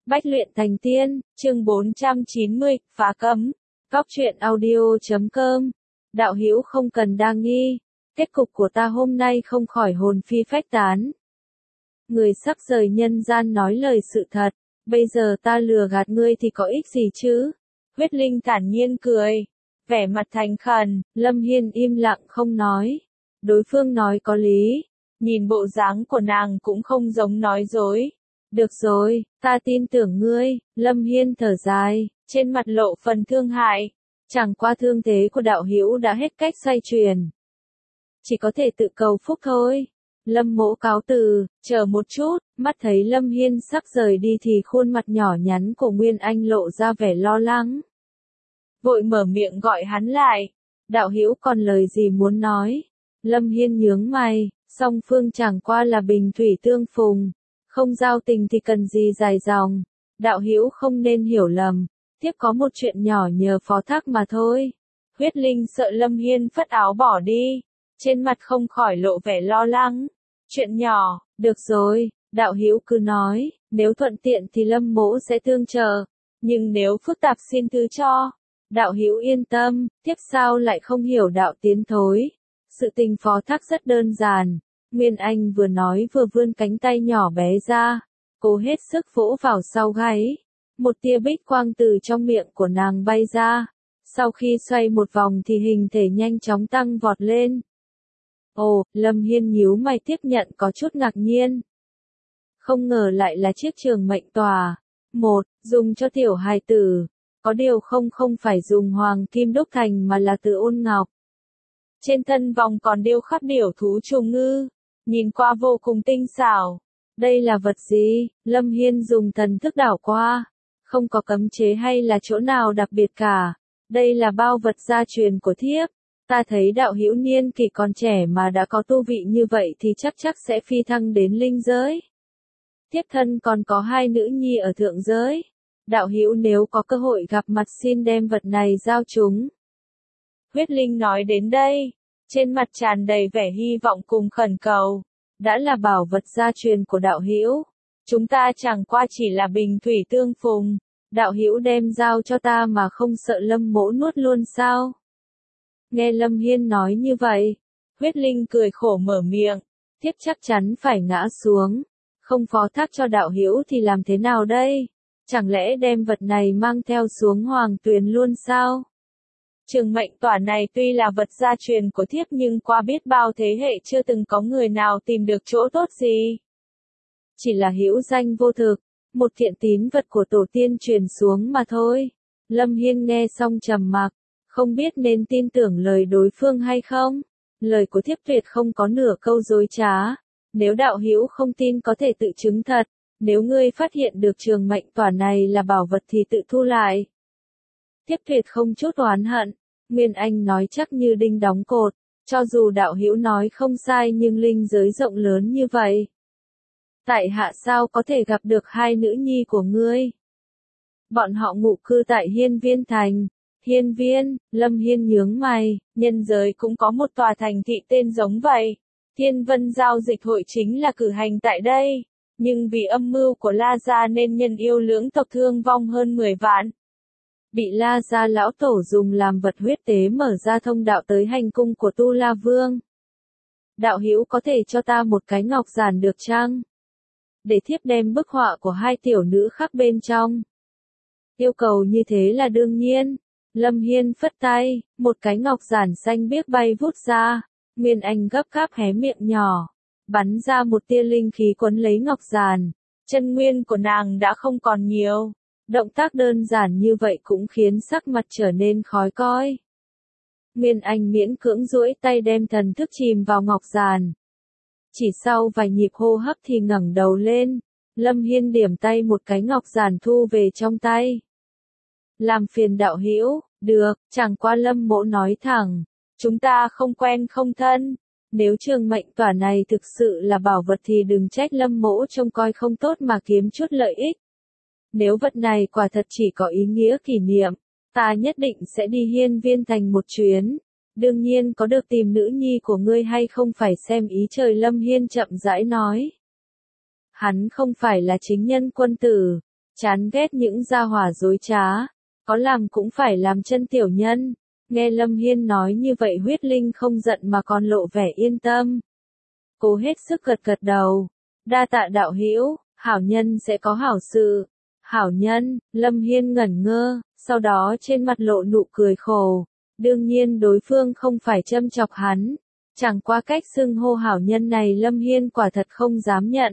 Bách luyện thành tiên, chương 490, phá cấm. Góc truyện audio.com. Đạo hữu không cần đa nghi, kết cục của ta hôm nay không khỏi hồn phi phách tán. Người sắp rời nhân gian nói lời sự thật, bây giờ ta lừa gạt ngươi thì có ích gì chứ? Huyết Linh thản nhiên cười, vẻ mặt thành khẩn. Lâm Hiên im lặng không nói. Đối phương nói có lý, nhìn bộ dáng của nàng cũng không giống nói dối. Được rồi, ta tin tưởng ngươi. Lâm Hiên thở dài, trên mặt lộ phần thương hại. Chẳng qua thương thế của đạo hữu đã hết cách xoay chuyển, chỉ có thể tự cầu phúc thôi. Lâm Mỗ cáo từ. Chờ một chút. Mắt thấy Lâm Hiên sắp rời đi thì khuôn mặt nhỏ nhắn của Nguyên Anh lộ ra vẻ lo lắng. Vội mở miệng gọi hắn lại. Đạo hữu còn lời gì muốn nói? Lâm Hiên nhướng mày, song phương chẳng qua là bình thủy tương phùng, không giao tình thì cần gì dài dòng. Đạo hữu không nên hiểu lầm, tiếp có một chuyện nhỏ nhờ phó thác mà thôi. Huyết Linh sợ Lâm Hiên phất áo bỏ đi, trên mặt không khỏi lộ vẻ lo lắng. Chuyện nhỏ, được rồi, đạo hữu cứ nói, nếu thuận tiện thì Lâm Mỗ sẽ tương trợ, nhưng nếu phức tạp xin thứ cho. Đạo hữu yên tâm, tiếp sao lại không hiểu đạo tiến thối. Sự tình phó thác rất đơn giản. Nguyên Anh vừa nói vừa vươn cánh tay nhỏ bé ra, cố hết sức vỗ vào sau gáy. Một tia bích quang từ trong miệng của nàng bay ra, sau khi xoay một vòng thì hình thể nhanh chóng tăng vọt lên. Ồ, Lâm Hiên nhíu mày tiếp nhận có chút ngạc nhiên. Không ngờ lại là chiếc trường mệnh tòa. Dùng cho tiểu hài tử, có điều không phải dùng hoàng kim đúc thành mà là từ ôn ngọc. Trên thân vòng còn điêu khắc điểu thú trùng ngư, nhìn qua vô cùng tinh xảo. Đây là vật gì? Lâm Hiên dùng thần thức đảo qua, không có cấm chế hay là chỗ nào đặc biệt cả. Đây là bao vật gia truyền của thiếp. Ta thấy đạo hữu niên kỷ còn trẻ mà đã có tu vị như vậy thì chắc sẽ phi thăng đến linh giới. Thiếp thân còn có 2 nữ nhi ở thượng giới. Đạo hữu nếu có cơ hội gặp mặt xin đem vật này giao chúng. Huyết Linh nói đến đây, trên mặt tràn đầy vẻ hy vọng cùng khẩn cầu. Đã là bảo vật gia truyền của đạo hữu, chúng ta chẳng qua chỉ là bình thủy tương phùng. Đạo hữu đem giao cho ta mà không sợ Lâm Mỗ nuốt luôn sao? Nghe Lâm Hiên nói như vậy, Huyết Linh cười khổ mở miệng, thiếp chắc chắn phải ngã xuống. Không phó thác cho đạo hữu thì làm thế nào đây? Chẳng lẽ đem vật này mang theo xuống hoàng tuyền luôn sao? Trường mệnh tỏa này tuy là vật gia truyền của thiếp nhưng qua biết bao thế hệ chưa từng có người nào tìm được chỗ tốt gì. Chỉ là hữu danh vô thực, một thiện tín vật của tổ tiên truyền xuống mà thôi. Lâm Hiên nghe xong trầm mặc, không biết nên tin tưởng lời đối phương hay không. Lời của thiếp tuyệt không có nửa câu dối trá. Nếu đạo hữu không tin có thể tự chứng thật. Nếu ngươi phát hiện được trường mệnh tỏa này là bảo vật thì tự thu lại. Thiếp tuyệt không chút oán hận. Nguyên Anh nói chắc như đinh đóng cột. Cho dù đạo hữu nói không sai nhưng linh giới rộng lớn như vậy, tại hạ sao có thể gặp được 2 nữ nhi của ngươi? Bọn họ ngụ cư tại Hiên Viên Thành. Hiên Viên, Lâm Hiên nhướng mày, nhân giới cũng có một tòa thành thị tên giống vậy. Thiên Vân giao dịch hội chính là cử hành tại đây. Nhưng vì âm mưu của La Gia nên nhân yêu lưỡng tộc thương vong hơn 10 vạn. Bị La Gia lão tổ dùng làm vật huyết tế mở ra thông đạo tới hành cung của Tu La Vương. Đạo hữu có thể cho ta một cái ngọc giản được chăng? Để thiếp đem bức họa của 2 tiểu nữ khắc bên trong. Yêu cầu như thế là đương nhiên. Lâm Hiên phất tay, một cái ngọc giản xanh biếc bay vút ra. Nguyên Anh gấp gáp hé miệng nhỏ, bắn ra một tia linh khí quấn lấy ngọc giản. Chân nguyên của nàng đã không còn nhiều. Động tác đơn giản như vậy cũng khiến sắc mặt trở nên khó coi. Nguyên Anh miễn cưỡng duỗi tay đem thần thức chìm vào ngọc giản. Chỉ sau vài nhịp hô hấp thì ngẩng đầu lên. Lâm Hiên điểm tay một cái ngọc giản thu về trong tay. Làm phiền đạo hữu, được, chẳng qua Lâm Mỗ nói thẳng. Chúng ta không quen không thân. Nếu trường mệnh tỏa này thực sự là bảo vật thì đừng trách Lâm Mỗ trông coi không tốt mà kiếm chút lợi ích. Nếu vật này quả thật chỉ có ý nghĩa kỷ niệm, ta nhất định sẽ đi Hiên Viên Thành một chuyến. Đương nhiên có được tìm nữ nhi của ngươi hay không phải xem ý trời. Lâm Hiên chậm rãi nói. Hắn không phải là chính nhân quân tử, chán ghét những gia hỏa dối trá, có làm cũng phải làm chân tiểu nhân. Nghe Lâm Hiên nói như vậy huyết linh không giận mà còn lộ vẻ yên tâm. Cố hết sức gật gật đầu. Đa tạ đạo hữu, hảo nhân sẽ có hảo sự. Hảo nhân, Lâm Hiên ngẩn ngơ, sau đó trên mặt lộ nụ cười khổ. Đương nhiên đối phương không phải châm chọc hắn. Chẳng qua cách xưng hô hảo nhân này Lâm Hiên quả thật không dám nhận.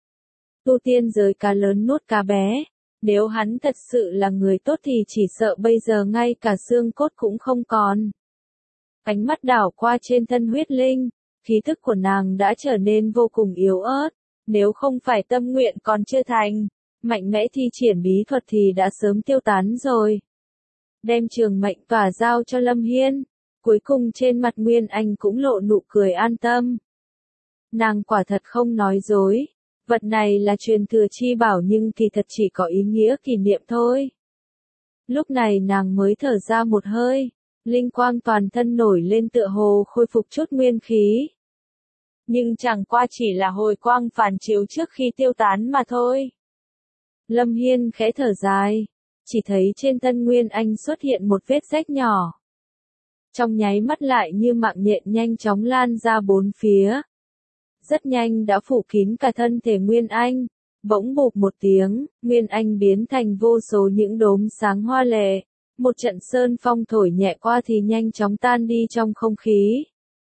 Tu tiên giới cá lớn nuốt cá bé. Nếu hắn thật sự là người tốt thì chỉ sợ bây giờ ngay cả xương cốt cũng không còn. Ánh mắt đảo qua trên thân huyết linh, khí thức của nàng đã trở nên vô cùng yếu ớt. Nếu không phải tâm nguyện còn chưa thành, mạnh mẽ thi triển bí thuật thì đã sớm tiêu tán rồi. Đem trường mệnh tỏa giao cho Lâm Hiên, cuối cùng trên mặt Nguyên Anh cũng lộ nụ cười an tâm. Nàng quả thật không nói dối. Vật này là truyền thừa chi bảo nhưng kỳ thật chỉ có ý nghĩa kỷ niệm thôi. Lúc này nàng mới thở ra một hơi, linh quang toàn thân nổi lên tựa hồ khôi phục chút nguyên khí. Nhưng chẳng qua chỉ là hồi quang phản chiếu trước khi tiêu tán mà thôi. Lâm Hiên khẽ thở dài, chỉ thấy trên thân Nguyên Anh xuất hiện một vết rách nhỏ. Trong nháy mắt lại như mạng nhện nhanh chóng lan ra bốn phía. Rất nhanh đã phủ kín cả thân thể Nguyên Anh, bỗng bụp một tiếng, Nguyên Anh biến thành vô số những đốm sáng hoa lệ, một trận sơn phong thổi nhẹ qua thì nhanh chóng tan đi trong không khí.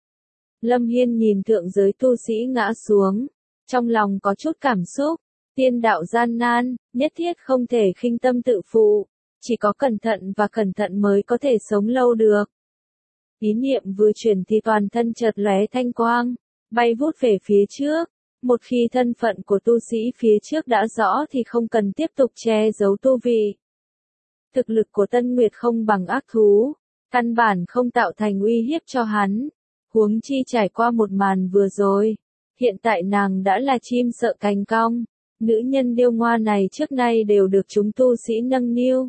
Lâm Hiên nhìn thượng giới tu sĩ ngã xuống, trong lòng có chút cảm xúc, tiên đạo gian nan, nhất thiết không thể khinh tâm tự phụ, chỉ có cẩn thận và cẩn thận mới có thể sống lâu được. Ý niệm vừa chuyển thì toàn thân chợt lóe thanh quang. Bay vút về phía trước, một khi thân phận của tu sĩ phía trước đã rõ thì không cần tiếp tục che giấu tu vị. Thực lực của Tân Nguyệt không bằng ác thú, căn bản không tạo thành uy hiếp cho hắn, huống chi trải qua một màn vừa rồi, hiện tại nàng đã là chim sợ cành cong, nữ nhân điêu ngoa này trước nay đều được chúng tu sĩ nâng niu.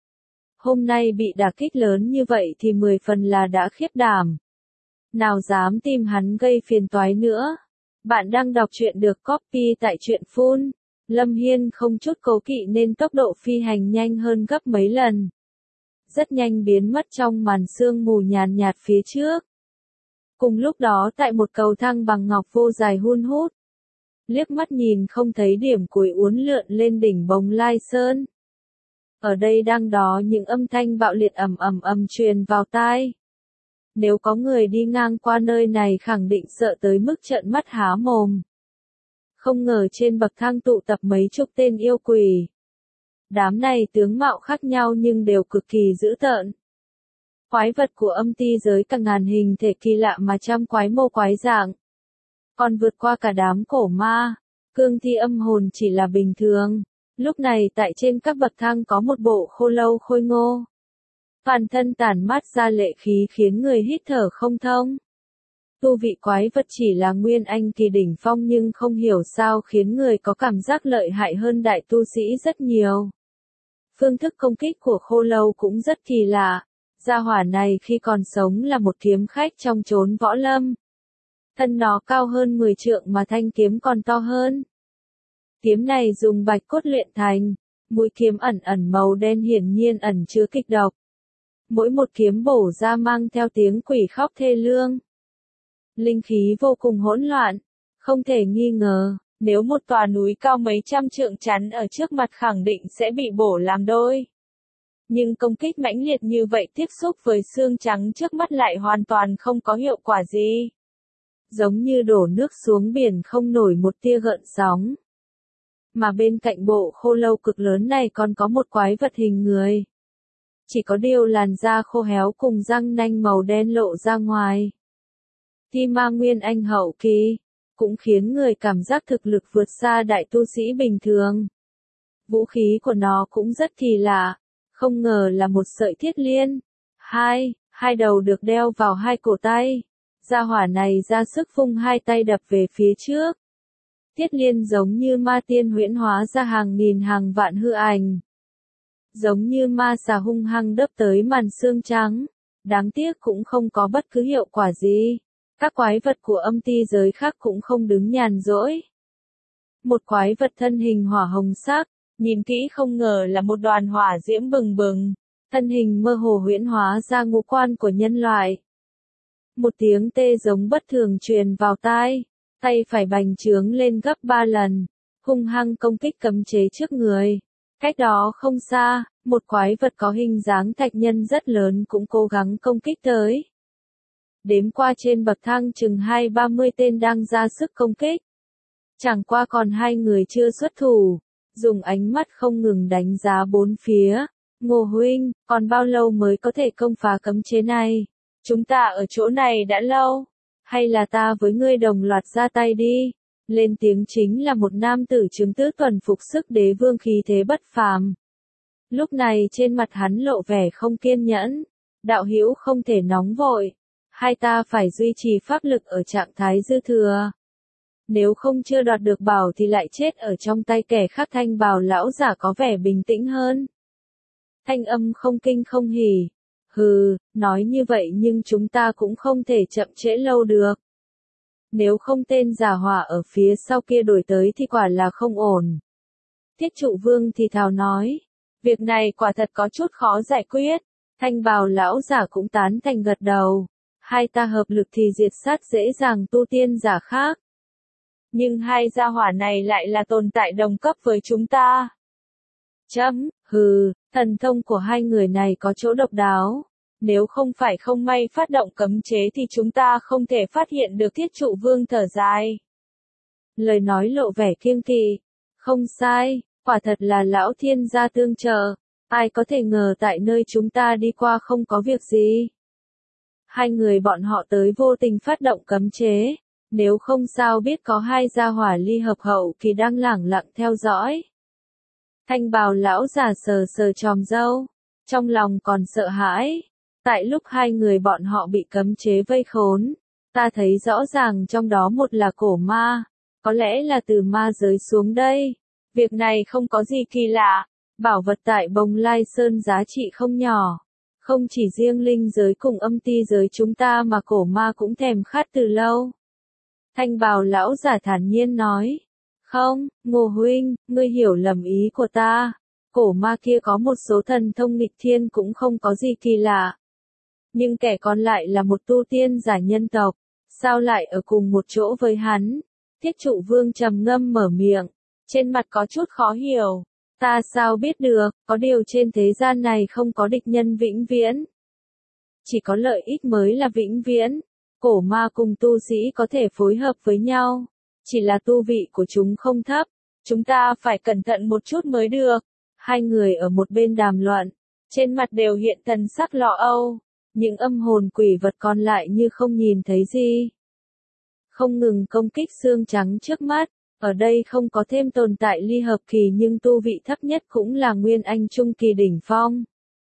Hôm nay bị đả kích lớn như vậy thì 10 phần là đã khiếp đảm. Nào dám tìm hắn gây phiền toái nữa. Bạn đang đọc truyện được copy tại truyện Phun. Lâm Hiên không chút cố kỵ nên tốc độ phi hành nhanh hơn gấp mấy lần. Rất nhanh biến mất trong màn sương mù nhàn nhạt phía trước. Cùng lúc đó tại một cầu thang bằng ngọc vô dài hun hút. Liếc mắt nhìn không thấy điểm cuối uốn lượn lên đỉnh Bồng Lai Sơn. Ở đây đang đó những âm thanh bạo liệt ầm ầm ầm truyền vào tai. Nếu có người đi ngang qua nơi này khẳng định sợ tới mức trợn mắt há mồm. Không ngờ trên bậc thang tụ tập mấy chục tên yêu quỷ. Đám này tướng mạo khác nhau nhưng đều cực kỳ dữ tợn. Quái vật của âm ti giới cả ngàn hình thể kỳ lạ mà trăm quái mô quái dạng. Còn vượt qua cả đám cổ ma, cương thi âm hồn chỉ là bình thường. Lúc này tại trên các bậc thang có một bộ khô lâu khôi ngô. Toàn thân tản mát ra lệ khí khiến người hít thở không thông. Tu vị quái vật chỉ là Nguyên Anh kỳ đỉnh phong nhưng không hiểu sao khiến người có cảm giác lợi hại hơn đại tu sĩ rất nhiều. Phương thức công kích của khô lâu cũng rất kỳ lạ. Gia hỏa này khi còn sống là một kiếm khách trong chốn võ lâm. Thân nó cao hơn 10 trượng mà thanh kiếm còn to hơn. Kiếm này dùng bạch cốt luyện thành, mũi kiếm ẩn ẩn màu đen hiển nhiên ẩn chứa kịch độc. Mỗi một kiếm bổ ra mang theo tiếng quỷ khóc thê lương. Linh khí vô cùng hỗn loạn, không thể nghi ngờ, nếu một tòa núi cao mấy trăm trượng chắn ở trước mặt khẳng định sẽ bị bổ làm đôi. Nhưng công kích mãnh liệt như vậy tiếp xúc với xương trắng trước mắt lại hoàn toàn không có hiệu quả gì. Giống như đổ nước xuống biển không nổi một tia gợn sóng. Mà bên cạnh bộ khô lâu cực lớn này còn có một quái vật hình người. Chỉ có điều làn da khô héo cùng răng nanh màu đen lộ ra ngoài. Thi ma Nguyên Anh hậu kỳ, cũng khiến người cảm giác thực lực vượt xa đại tu sĩ bình thường. Vũ khí của nó cũng rất kỳ lạ, không ngờ là một sợi thiết liên. Hai đầu được đeo vào hai cổ tay. Gia hỏa này ra sức vung hai tay đập về phía trước. Thiết liên giống như ma tiên huyễn hóa ra hàng nghìn hàng vạn hư ảnh. Giống như ma xà hung hăng đớp tới màn xương trắng. Đáng tiếc cũng không có bất cứ hiệu quả gì. Các quái vật của âm ti giới khác cũng không đứng nhàn rỗi. Một quái vật thân hình hỏa hồng sắc, Nhìn kỹ không ngờ là một đoàn hỏa diễm bừng bừng, thân hình mơ hồ huyễn hóa ra ngũ quan của nhân loại. Một tiếng tê giống bất thường truyền vào tai, tay phải bành trướng lên gấp 3 lần, hung hăng công kích cấm chế trước người. Cách đó không xa, một quái vật có hình dáng thạch nhân rất lớn cũng cố gắng công kích tới. Đếm qua trên bậc thang chừng 20-30 tên đang ra sức công kích. Chẳng qua còn 2 người chưa xuất thủ, dùng ánh mắt không ngừng đánh giá bốn phía. Ngô huynh, còn bao lâu mới có thể công phá cấm chế này? Chúng ta ở chỗ này đã lâu. Hay là ta với ngươi đồng loạt ra tay đi? Lên tiếng chính là một nam tử chứng tứ tuần phục sức đế vương khí thế bất phàm. Lúc này trên mặt hắn lộ vẻ không kiên nhẫn. Đạo hữu không thể nóng vội. Hai ta phải duy trì pháp lực ở trạng thái dư thừa. Nếu không chưa đoạt được bảo thì lại chết ở trong tay kẻ khác. Thanh bào lão giả có vẻ bình tĩnh hơn. Thanh âm không kinh không hỉ. Hừ, nói như vậy nhưng chúng ta cũng không thể chậm trễ lâu được. Nếu không tên giả hỏa ở phía sau kia đổi tới thì quả là không ổn. Thiết trụ vương thì thào nói. Việc này quả thật có chút khó giải quyết. Thanh bào lão giả cũng tán thành gật đầu. Hai ta hợp lực thì diệt sát dễ dàng tu tiên giả khác. Nhưng hai gia hỏa này lại là tồn tại đồng cấp với chúng ta. Hừ, thần thông của hai người này có chỗ độc đáo. Nếu không phải không may phát động cấm chế thì chúng ta không thể phát hiện được. Thiết trụ vương thở dài. Lời nói lộ vẻ kiêng kỵ. Không sai, quả thật là lão thiên gia tương trợ. Ai có thể ngờ tại nơi chúng ta đi qua không có việc gì. Hai người bọn họ tới vô tình phát động cấm chế. Nếu không sao biết có hai gia hỏa ly hợp hậu kỳ đang lẳng lặng theo dõi. Thanh bào lão già sờ sờ chòm râu. Trong lòng còn sợ hãi. Tại lúc hai người bọn họ bị cấm chế vây khốn, ta thấy rõ ràng trong đó một là cổ ma, có lẽ là từ ma giới xuống đây. Việc này không có gì kỳ lạ, bảo vật tại Bồng Lai Sơn giá trị không nhỏ. Không chỉ riêng linh giới cùng âm ti giới chúng ta mà cổ ma cũng thèm khát từ lâu. Thanh bào lão giả thản nhiên nói. Không, Ngô huynh, ngươi hiểu lầm ý của ta. Cổ ma kia có một số thần thông nghịch thiên cũng không có gì kỳ lạ. Nhưng kẻ còn lại là một tu tiên giả nhân tộc, sao lại ở cùng một chỗ với hắn? Thiết trụ vương trầm ngâm mở miệng, trên mặt có chút khó hiểu. Ta sao biết được, có điều trên thế gian này không có địch nhân vĩnh viễn. Chỉ có lợi ích mới là vĩnh viễn. Cổ ma cùng tu sĩ có thể phối hợp với nhau. Chỉ là tu vị của chúng không thấp. Chúng ta phải cẩn thận một chút mới được. Hai người ở một bên đàm luận. Trên mặt đều hiện thần sắc lo âu. Những âm hồn quỷ vật còn lại như không nhìn thấy gì. Không ngừng công kích xương trắng trước mắt. Ở đây không có thêm tồn tại ly hợp kỳ nhưng tu vị thấp nhất cũng là nguyên anh trung kỳ đỉnh phong.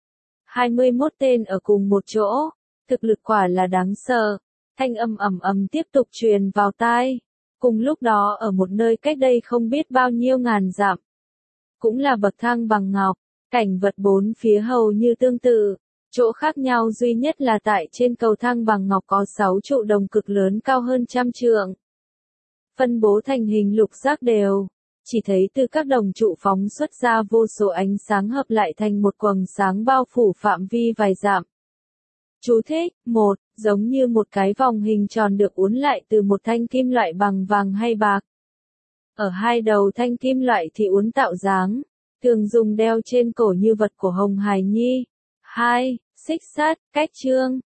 21 tên ở cùng một chỗ. Thực lực quả là đáng sợ. Thanh âm ầm ầm tiếp tục truyền vào tai. Cùng lúc đó ở một nơi cách đây không biết bao nhiêu ngàn dặm. Cũng là bậc thang bằng ngọc. Cảnh vật bốn phía hầu như tương tự. Chỗ khác nhau duy nhất là tại trên cầu thang bằng ngọc có 6 trụ đồng cực lớn cao hơn 100 trượng. Phân bố thành hình lục giác đều. Chỉ thấy từ các đồng trụ phóng xuất ra vô số ánh sáng hợp lại thành một quầng sáng bao phủ phạm vi vài dặm. Chú thích, 1, giống như một cái vòng hình tròn được uốn lại từ một thanh kim loại bằng vàng hay bạc. Ở hai đầu thanh kim loại thì uốn tạo dáng, thường dùng đeo trên cổ như vật của Hồng Hải Nhi. 2. Xích sắt, cách chương.